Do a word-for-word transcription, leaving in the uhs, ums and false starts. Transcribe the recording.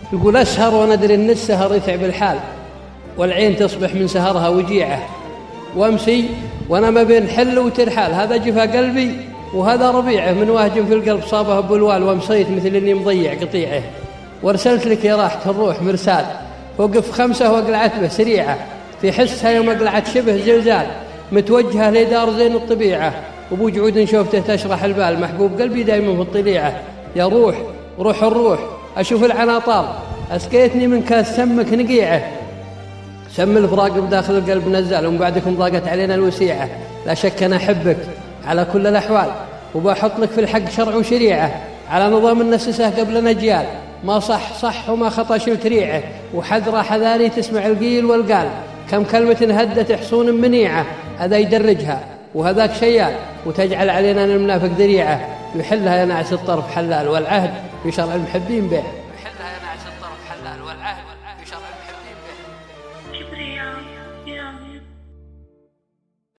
يقول أسهر وندري أن السهر يتعب الحال، والعين تصبح من سهرها وجيعة، وامسي وانا ما بين حل وترحال، هذا جفا قلبي وهذا ربيعه، من واهج في القلب صابه بلوال، وامسيت مثل اني مضيع قطيعه، وارسلت لك يا راحة الروح مرسال، وقف خمسه واقلعت به سريعه، في حسها يوم اقلعت شبه زلزال، متوجهه لدار زين الطبيعه، وبو جعود شوفته تشرح البال، محبوب قلبي دايما في الطليعه، يا روح روح الروح اشوف العناطار، اسقيتني من كاس سمك نقيعه، سم الفراق بداخل القلب نزال، ومن بعدكم ضاقت علينا الوسيعة، لا شك أنا أحبك على كل الأحوال، وبحط لك في الحق شرع وشريعة، على نظام النسسة قبل نجيال، ما صح صح وما خطأ شلت ريعة، وحذر حذاري تسمع القيل والقال، كم كلمة هدت حصون منيعة، هذا يدرجها وهذاك شيال، وتجعل علينا المنافق ذريعة، يحلها ينعس الطرف حلال، والعهد في شرع المحبين به، يحلها ينعس الطرف حلال، والعهد في شرع المحبين به.